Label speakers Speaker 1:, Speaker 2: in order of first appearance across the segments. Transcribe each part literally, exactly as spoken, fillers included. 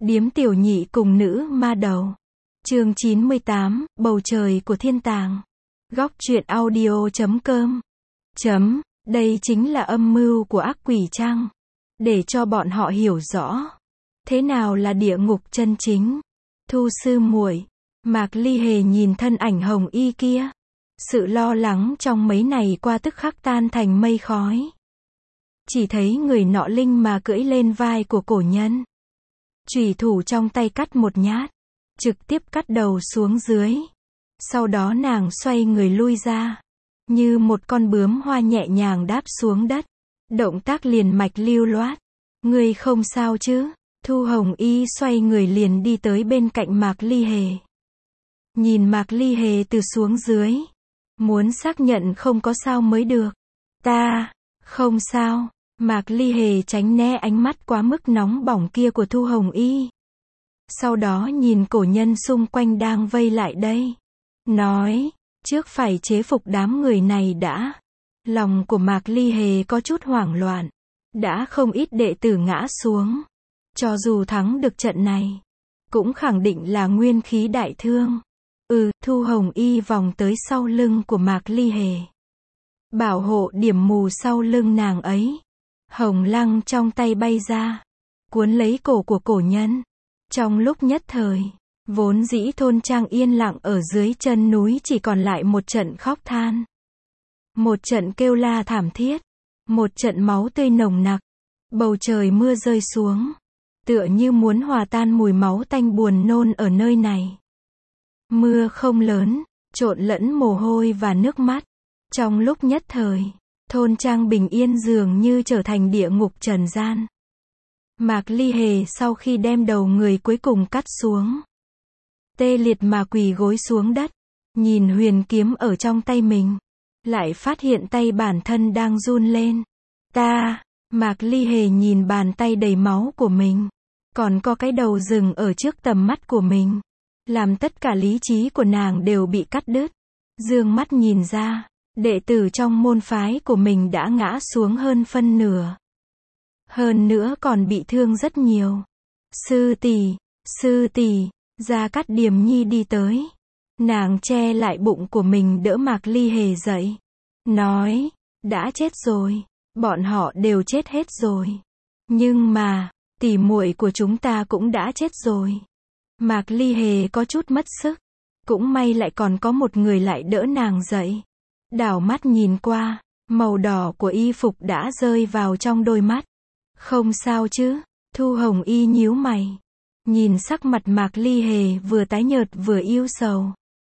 Speaker 1: Điếm tiểu nhị cùng nữ ma đầu. Chương chín mươi tám, bầu trời của thiên tàng. Góc truyện audio chấm com. Chấm, đây chính là âm mưu của ác quỷ chăng? Để cho bọn họ hiểu rõ. Thế nào là địa ngục chân chính? Thu sư muội, Mạc Ly Hề nhìn thân ảnh hồng y kia. Sự lo lắng trong mấy ngày qua tức khắc tan thành mây khói. Chỉ thấy người nọ linh mà cưỡi lên vai của cổ nhân. Chủy thủ trong tay cắt một nhát. Trực tiếp cắt đầu xuống dưới. Sau đó nàng xoay người lui ra. Như một con bướm hoa nhẹ nhàng đáp xuống đất. Động tác liền mạch lưu loát. Ngươi không sao chứ? Thu Hồng Y xoay người liền đi tới bên cạnh Mạc Ly Hề. Nhìn Mạc Ly Hề từ xuống dưới. Muốn xác nhận không có sao mới được. Ta, không sao. Mạc Ly Hề tránh né ánh mắt quá mức nóng bỏng kia của Thu Hồng Y. Sau đó nhìn cổ nhân xung quanh đang vây lại đây. Nói, trước phải chế phục đám người này đã. Lòng của Mạc Ly Hề có chút hoảng loạn. Đã không ít đệ tử ngã xuống. Cho dù thắng được trận này, cũng khẳng định là nguyên khí đại thương. Ừ, Thu Hồng Y vòng tới sau lưng của Mạc Ly Hề. Bảo hộ điểm mù sau lưng nàng ấy. Hồng lăng trong tay bay ra. Cuốn lấy cổ của cổ nhân. Trong lúc nhất thời, vốn dĩ thôn trang yên lặng ở dưới chân núi chỉ còn lại một trận khóc than. Một trận kêu la thảm thiết. Một trận máu tươi nồng nặc. Bầu trời mưa rơi xuống. Tựa như muốn hòa tan mùi máu tanh buồn nôn ở nơi này. Mưa không lớn, trộn lẫn mồ hôi và nước mắt. Trong lúc nhất thời, thôn trang bình yên dường như trở thành địa ngục trần gian. Mạc Ly Hề sau khi đem đầu người cuối cùng cắt xuống. Tê liệt mà quỳ gối xuống đất. Nhìn huyền kiếm ở trong tay mình. Lại phát hiện tay bản thân đang run lên. Ta, Mạc Ly Hề nhìn bàn tay đầy máu của mình. Còn có cái đầu rừng ở trước tầm mắt của mình. Làm tất cả lý trí của nàng đều bị cắt đứt. Dương mắt nhìn ra, đệ tử trong môn phái của mình đã ngã xuống hơn phân nửa. Hơn nữa còn bị thương rất nhiều. Sư tỷ, sư tỷ, Gia Cát Điềm Nhi đi tới. Nàng che lại bụng của mình đỡ Mạc Ly Hề dậy. Nói, đã chết rồi. Bọn họ đều chết hết rồi. Nhưng mà, tỷ muội của chúng ta cũng đã chết rồi. Mạc Ly Hề có chút mất sức. Cũng may lại còn có một người lại đỡ nàng dậy. Đảo mắt nhìn qua, màu đỏ của y phục đã rơi vào trong đôi mắt. Không sao chứ? Thu Hồng Y nhíu mày. Nhìn sắc mặt Mạc Ly Hề vừa tái nhợt vừa ưu sầu.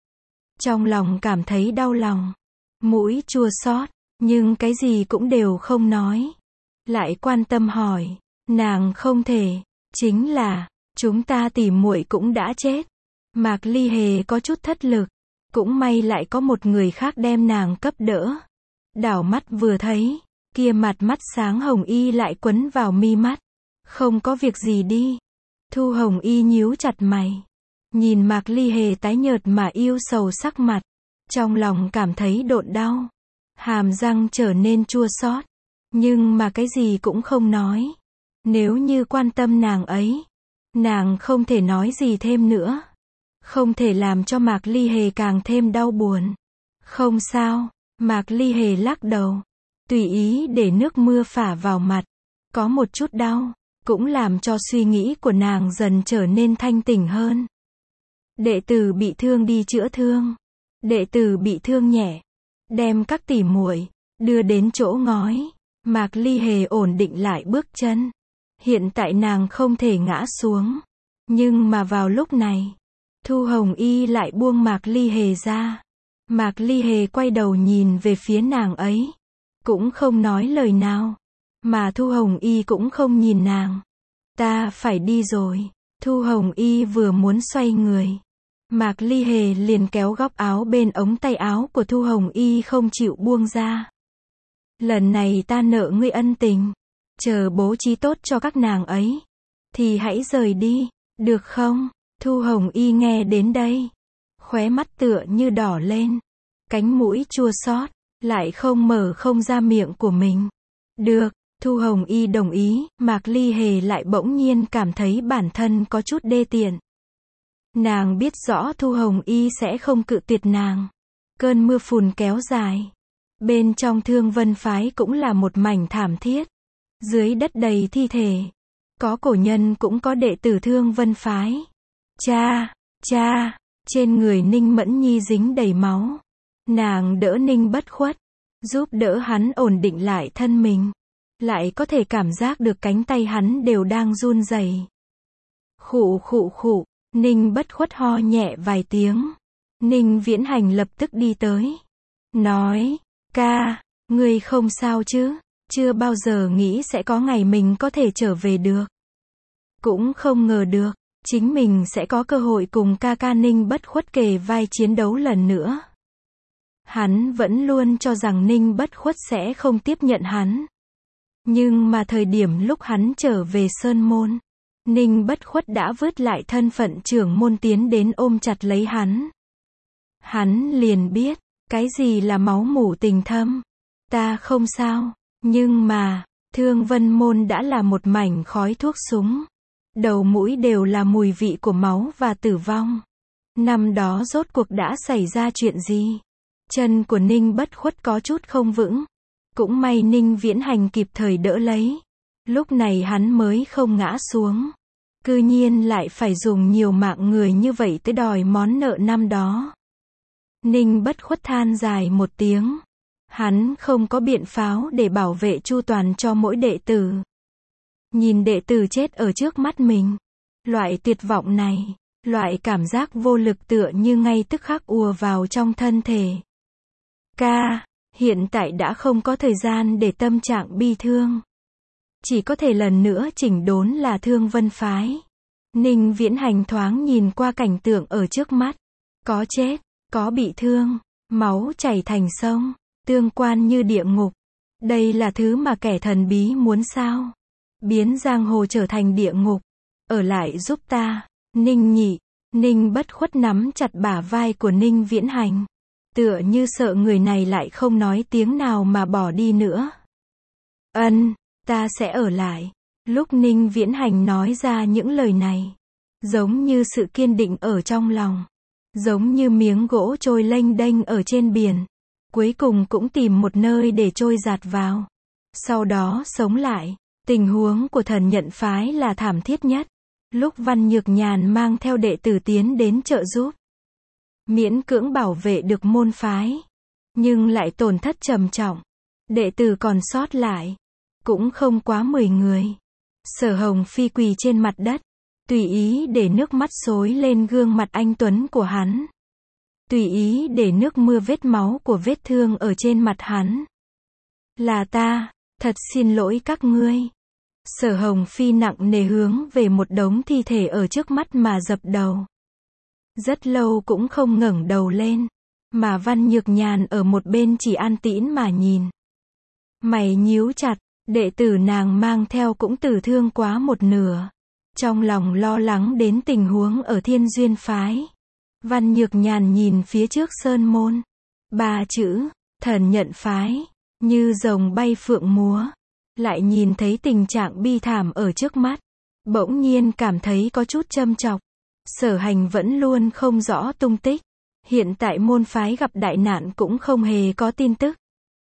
Speaker 1: Trong lòng cảm thấy đau lòng. Mũi chua xót, nhưng cái gì cũng đều không nói. Lại quan tâm hỏi, nàng không thể, chính là, chúng ta tỷ muội cũng đã chết. Mạc Ly Hề có chút thất lực. Cũng may lại có một người khác đem nàng cấp đỡ. Đảo mắt vừa thấy, kia mặt mắt sáng Hồng Y lại quấn vào mi mắt. Không có việc gì đi. Thu Hồng Y nhíu chặt mày. Nhìn Mạc Ly Hề tái nhợt mà yêu sầu sắc mặt. Trong lòng cảm thấy độn đau. Hàm răng trở nên chua xót. Nhưng mà cái gì cũng không nói. Nếu như quan tâm nàng ấy, nàng không thể nói gì thêm nữa. Không thể làm cho Mạc Ly Hề càng thêm đau buồn. Không sao, Mạc Ly Hề lắc đầu. Tùy ý để nước mưa phả vào mặt. Có một chút đau, cũng làm cho suy nghĩ của nàng dần trở nên thanh tỉnh hơn. Đệ tử bị thương đi chữa thương. Đệ tử bị thương nhẹ. Đem các tỷ muội đưa đến chỗ ngói. Mạc Ly Hề ổn định lại bước chân. Hiện tại nàng không thể ngã xuống. Nhưng mà vào lúc này, Thu Hồng Y lại buông Mạc Ly Hề ra. Mạc Ly Hề quay đầu nhìn về phía nàng ấy. Cũng không nói lời nào. Mà Thu Hồng Y cũng không nhìn nàng. Ta phải đi rồi. Thu Hồng Y vừa muốn xoay người. Mạc Ly Hề liền kéo góc áo bên ống tay áo của Thu Hồng Y không chịu buông ra. Lần này ta nợ ngươi ân tình. Chờ bố trí tốt cho các nàng ấy. Thì hãy rời đi. Được không? Thu Hồng Y nghe đến đây. Khóe mắt tựa như đỏ lên. Cánh mũi chua xót. Lại không mở không ra miệng của mình. Được. Thu Hồng Y đồng ý, Mạc Ly Hề lại bỗng nhiên cảm thấy bản thân có chút đê tiện. Nàng biết rõ Thu Hồng Y sẽ không cự tuyệt nàng. Cơn mưa phùn kéo dài. Bên trong Thương Vân Phái cũng là một mảnh thảm thiết. Dưới đất đầy thi thể. Có cổ nhân cũng có đệ tử Thương Vân Phái. Cha, cha, trên người Ninh Mẫn Nhi dính đầy máu. Nàng đỡ Ninh Bất Khuất, giúp đỡ hắn ổn định lại thân mình. Lại có thể cảm giác được cánh tay hắn đều đang run rẩy. Khụ khụ khụ, Ninh Bất Khuất ho nhẹ vài tiếng. Ninh Viễn Hành lập tức đi tới. Nói, ca, ngươi không sao chứ? Chưa bao giờ nghĩ sẽ có ngày mình có thể trở về được. Cũng không ngờ được, chính mình sẽ có cơ hội cùng ca ca Ninh Bất Khuất kề vai chiến đấu lần nữa. Hắn vẫn luôn cho rằng Ninh Bất Khuất sẽ không tiếp nhận hắn. Nhưng mà thời điểm lúc hắn trở về Sơn Môn, Ninh Bất Khuất đã vứt lại thân phận trưởng môn tiến đến ôm chặt lấy hắn. Hắn liền biết, cái gì là máu mủ tình thâm. Ta không sao, nhưng mà, Thương Vân Môn đã là một mảnh khói thuốc súng. Đầu mũi đều là mùi vị của máu và tử vong. Năm đó rốt cuộc đã xảy ra chuyện gì? Chân của Ninh Bất Khuất có chút không vững. Cũng may Ninh Viễn Hành kịp thời đỡ lấy. Lúc này hắn mới không ngã xuống. Cư nhiên lại phải dùng nhiều mạng người như vậy tới đòi món nợ năm đó. Ninh Bất Khuất than dài một tiếng. Hắn không có biện pháo để bảo vệ chu toàn cho mỗi đệ tử. Nhìn đệ tử chết ở trước mắt mình. Loại tuyệt vọng này, loại cảm giác vô lực tựa như ngay tức khắc ùa vào trong thân thể. Ca, hiện tại đã không có thời gian để tâm trạng bi thương. Chỉ có thể lần nữa chỉnh đốn là Thương Vân Phái. Ninh Viễn Hành thoáng nhìn qua cảnh tượng ở trước mắt. Có chết, có bị thương, máu chảy thành sông, tương quan như địa ngục. Đây là thứ mà kẻ thần bí muốn sao? Biến giang hồ trở thành địa ngục. Ở lại giúp ta, Ninh Nhị. Ninh Bất Khuất nắm chặt bả vai của Ninh Viễn Hành. Tựa như sợ người này lại không nói tiếng nào mà bỏ đi nữa. Ân, ta sẽ ở lại. Lúc Ninh Viễn Hành nói ra những lời này, giống như sự kiên định ở trong lòng. Giống như miếng gỗ trôi lênh đênh ở trên biển. Cuối cùng cũng tìm một nơi để trôi giạt vào. Sau đó sống lại. Tình huống của Thần Nhận Phái là thảm thiết nhất. Lúc Văn Nhược Nhàn mang theo đệ tử tiến đến trợ giúp. Miễn cưỡng bảo vệ được môn phái. Nhưng lại tổn thất trầm trọng. Đệ tử còn sót lại. Cũng không quá mười người. Sở Hồng Phi quỳ trên mặt đất. Tùy ý để nước mắt xối lên gương mặt anh tuấn của hắn. Tùy ý để nước mưa vết máu của vết thương ở trên mặt hắn. Là ta, thật xin lỗi các ngươi. Sở Hồng Phi nặng nề hướng về một đống thi thể ở trước mắt mà dập đầu. Rất lâu cũng không ngẩng đầu lên. Mà Văn Nhược Nhàn ở một bên chỉ an tĩnh mà nhìn. Mày nhíu chặt, đệ tử nàng mang theo cũng tử thương quá một nửa. Trong lòng lo lắng đến tình huống ở Thiên Duyên Phái. Văn Nhược Nhàn nhìn phía trước Sơn Môn. Ba chữ, Thần Nhận Phái, như rồng bay phượng múa. Lại nhìn thấy tình trạng bi thảm ở trước mắt. Bỗng nhiên cảm thấy có chút châm chọc. Sở Hành vẫn luôn không rõ tung tích. Hiện tại môn phái gặp đại nạn cũng không hề có tin tức.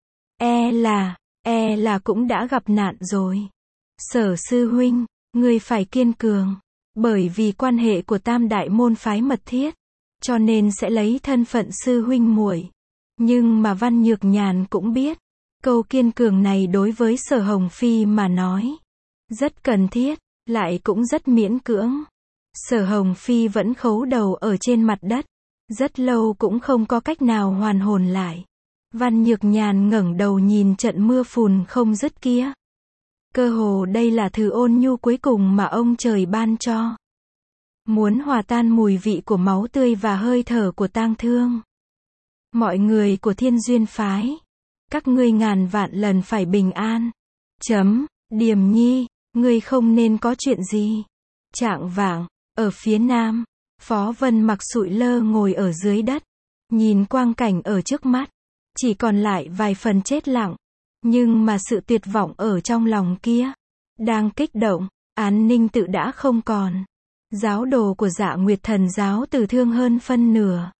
Speaker 1: E là, e là cũng đã gặp nạn rồi. Sở sư huynh, ngươi phải kiên cường. Bởi vì quan hệ của tam đại môn phái mật thiết. Cho nên sẽ lấy thân phận sư huynh muội. Nhưng mà Văn Nhược Nhàn cũng biết. Câu kiên cường này đối với Sở Hồng Phi mà nói. Rất cần thiết, lại cũng rất miễn cưỡng. Sở Hồng Phi vẫn khấu đầu ở trên mặt đất. Rất lâu cũng không có cách nào hoàn hồn lại. Văn Nhược Nhàn ngẩng đầu nhìn trận mưa phùn không dứt kia. Cơ hồ đây là thứ ôn nhu cuối cùng mà ông trời ban cho. Muốn hòa tan mùi vị của máu tươi và hơi thở của tang thương. Mọi người của Thiên Duyên Phái. Các ngươi ngàn vạn lần phải bình an. Chấm, Điềm Nhi, ngươi không nên có chuyện gì. Trạng vạng, ở phía nam, Phó Vân mặc sụi lơ ngồi ở dưới đất. Nhìn quang cảnh ở trước mắt. Chỉ còn lại vài phần chết lặng. Nhưng mà sự tuyệt vọng ở trong lòng kia, đang kích động, An Ninh Tự đã không còn. Giáo đồ của Dạ Nguyệt Thần giáo tử thương hơn phân nửa.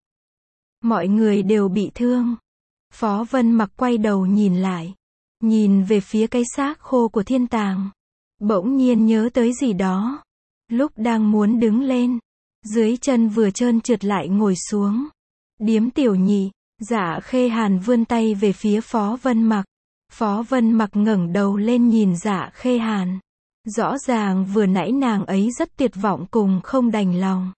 Speaker 1: Mọi người đều bị thương. Phó Vân Mặc quay đầu nhìn lại. Nhìn về phía cái xác khô của Thiên Tàng. Bỗng nhiên nhớ tới gì đó. Lúc đang muốn đứng lên, dưới chân vừa trơn trượt lại ngồi xuống. Điếm tiểu nhị, Dạ Khê Hàn vươn tay về phía Phó Vân Mặc. Phó Vân Mặc ngẩng đầu lên nhìn Dạ Khê Hàn. Rõ ràng vừa nãy nàng ấy rất tuyệt vọng cùng không đành lòng.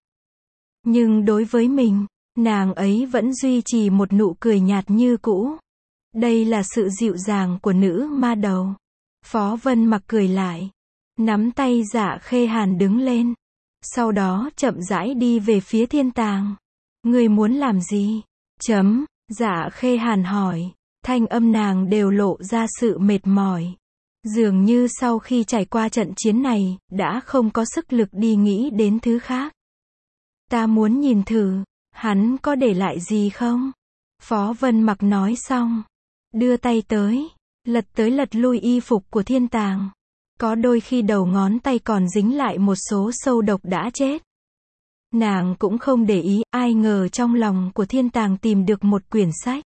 Speaker 1: Nhưng đối với mình, nàng ấy vẫn duy trì một nụ cười nhạt như cũ. Đây là sự dịu dàng của nữ ma đầu. Phó Vân Mặc cười lại. Nắm tay Dạ Khê Hàn đứng lên. Sau đó chậm rãi đi về phía Thiên Tàng. Ngươi muốn làm gì? Chấm, Dạ Khê Hàn hỏi. Thanh âm nàng đều lộ ra sự mệt mỏi. Dường như sau khi trải qua trận chiến này, đã không có sức lực đi nghĩ đến thứ khác. Ta muốn nhìn thử, hắn có để lại gì không? Phó Vân Mặc nói xong. Đưa tay tới, lật tới lật lui y phục của Thiên Tàng. Có đôi khi đầu ngón tay còn dính lại một số sâu độc đã chết. Nàng cũng không để ý, ai ngờ trong lòng của Thiên Tàng tìm được một quyển sách.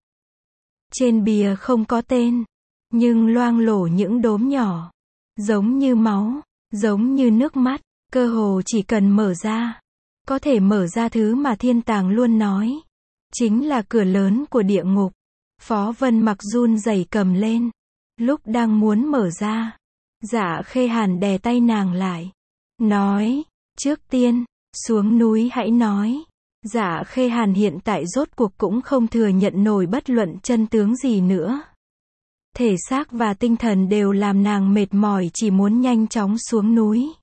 Speaker 1: Trên bìa không có tên, nhưng loang lổ những đốm nhỏ, giống như máu, giống như nước mắt, cơ hồ chỉ cần mở ra, có thể mở ra thứ mà Thiên Tàng luôn nói, chính là cửa lớn của địa ngục. Phó Vân Mặc run rẩy cầm lên, lúc đang muốn mở ra, Dạ Khê Hàn đè tay nàng lại, nói, trước tiên, xuống núi hãy nói. Dạ Khê Hàn hiện tại rốt cuộc cũng không thừa nhận nổi bất luận chân tướng gì nữa. Thể xác và tinh thần đều làm nàng mệt mỏi, chỉ muốn nhanh chóng xuống núi.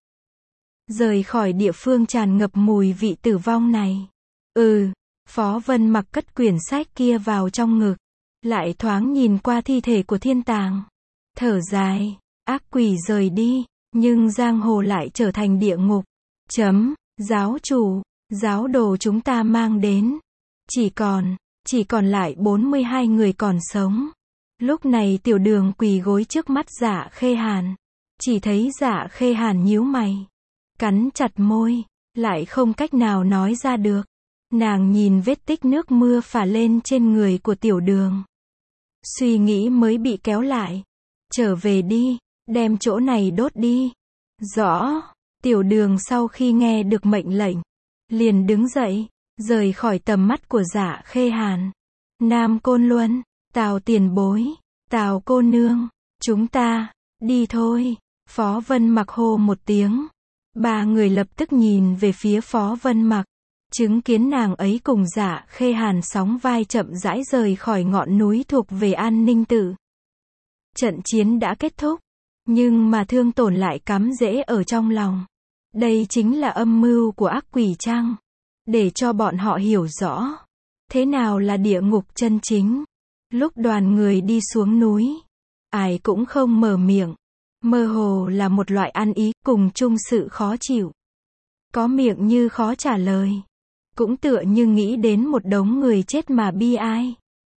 Speaker 1: Rời khỏi địa phương tràn ngập mùi vị tử vong này. Ừ, Phó Vân Mặc cất quyển sách kia vào trong ngực. Lại thoáng nhìn qua thi thể của Thiên Tàng. Thở dài, ác quỷ rời đi, nhưng giang hồ lại trở thành địa ngục. Chấm, giáo chủ. Giáo đồ chúng ta mang đến. Chỉ còn, chỉ còn lại bốn mươi hai người còn sống. Lúc này Tiểu Đường quỳ gối trước mắt Dạ Khê Hàn. Chỉ thấy Dạ Khê Hàn nhíu mày. Cắn chặt môi, lại không cách nào nói ra được. Nàng nhìn vết tích nước mưa phả lên trên người của Tiểu Đường. Suy nghĩ mới bị kéo lại. Trở về đi, đem chỗ này đốt đi. Rõ, Tiểu Đường sau khi nghe được mệnh lệnh, liền đứng dậy, rời khỏi tầm mắt của Dạ Khê Hàn. Nam Côn Luân, Tào tiền bối, Tào cô nương, chúng ta, đi thôi. Phó Vân Mặc hô một tiếng. Ba người lập tức nhìn về phía Phó Vân Mặc. Chứng kiến nàng ấy cùng Dạ Khê Hàn sóng vai chậm rãi rời khỏi ngọn núi thuộc về An Ninh Tự. Trận chiến đã kết thúc, nhưng mà thương tổn lại cắm rễ ở trong lòng. Đây chính là âm mưu của ác quỷ chăng? Để cho bọn họ hiểu rõ thế nào là địa ngục chân chính. Lúc đoàn người đi xuống núi, ai cũng không mở miệng. Mơ hồ là một loại ăn ý, cùng chung sự khó chịu. Có miệng như khó trả lời. Cũng tựa như nghĩ đến một đống người chết mà bi ai.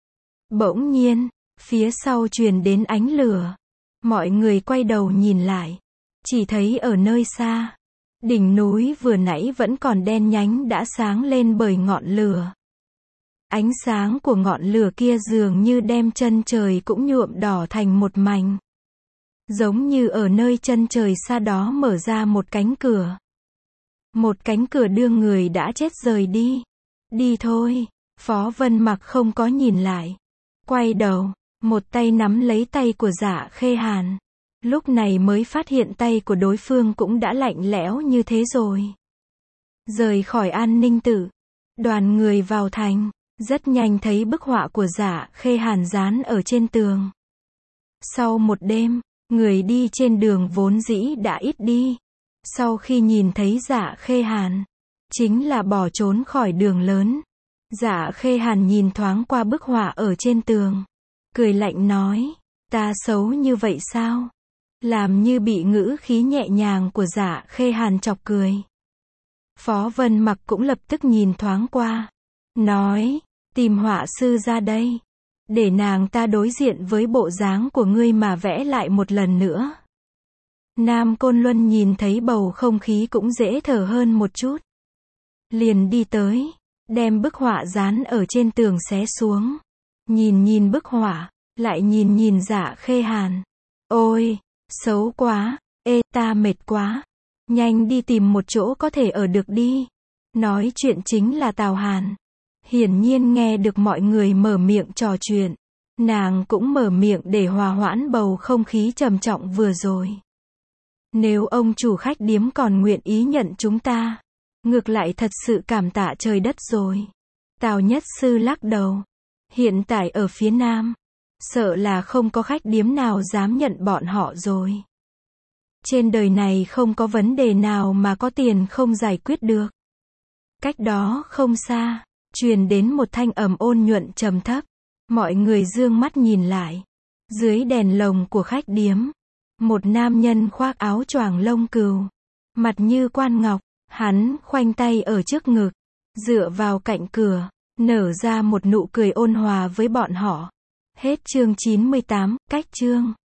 Speaker 1: Bỗng nhiên, phía sau truyền đến ánh lửa. Mọi người quay đầu nhìn lại. Chỉ thấy ở nơi xa, đỉnh núi vừa nãy vẫn còn đen nhánh đã sáng lên bởi ngọn lửa. Ánh sáng của ngọn lửa kia dường như đem chân trời cũng nhuộm đỏ thành một mảnh. Giống như ở nơi chân trời xa đó mở ra một cánh cửa. Một cánh cửa đưa người đã chết rời đi. Đi thôi. Phó Vân Mặc không có nhìn lại. Quay đầu, một tay nắm lấy tay của Dạ Khê Hàn. Lúc này mới phát hiện tay của đối phương cũng đã lạnh lẽo như thế rồi. Rời khỏi An Ninh Tự, đoàn người vào thành, rất nhanh thấy bức họa của Dạ Khê Hàn dán ở trên tường. Sau một đêm, người đi trên đường vốn dĩ đã ít đi. Sau khi nhìn thấy Dạ Khê Hàn, chính là bỏ trốn khỏi đường lớn. Dạ Khê Hàn nhìn thoáng qua bức họa ở trên tường, cười lạnh nói, ta xấu như vậy sao? Làm như bị ngữ khí nhẹ nhàng của Dạ Khê Hàn chọc cười. Phó Vân Mặc cũng lập tức nhìn thoáng qua, nói, tìm họa sư ra đây. để nàng ta đối diện với bộ dáng của ngươi mà vẽ lại một lần nữa. Nam Côn Luân nhìn thấy bầu không khí cũng dễ thở hơn một chút. Liền đi tới, đem bức họa dán ở trên tường xé xuống. Nhìn nhìn bức họa, lại nhìn nhìn Dạ Khê Hàn. Ôi, xấu quá, ê ta mệt quá. Nhanh đi tìm một chỗ có thể ở được đi. Nói chuyện chính là Tào Hàn. Hiển nhiên nghe được mọi người mở miệng trò chuyện. Nàng cũng mở miệng để hòa hoãn bầu không khí trầm trọng vừa rồi. Nếu ông chủ khách điếm còn nguyện ý nhận chúng ta, ngược lại thật sự cảm tạ trời đất rồi. Tào Nhất Sư lắc đầu. Hiện tại ở phía Nam, sợ là không có khách điếm nào dám nhận bọn họ rồi. Trên đời này không có vấn đề nào mà có tiền không giải quyết được. Cách đó không xa, truyền đến một thanh âm ôn nhuận trầm thấp. Mọi người dương mắt nhìn lại. Dưới đèn lồng của khách điếm, một nam nhân khoác áo choàng lông cừu, mặt như quan ngọc, hắn khoanh tay ở trước ngực, dựa vào cạnh cửa, nở ra một nụ cười ôn hòa với bọn họ. Hết chương chín mươi tám, cách chương.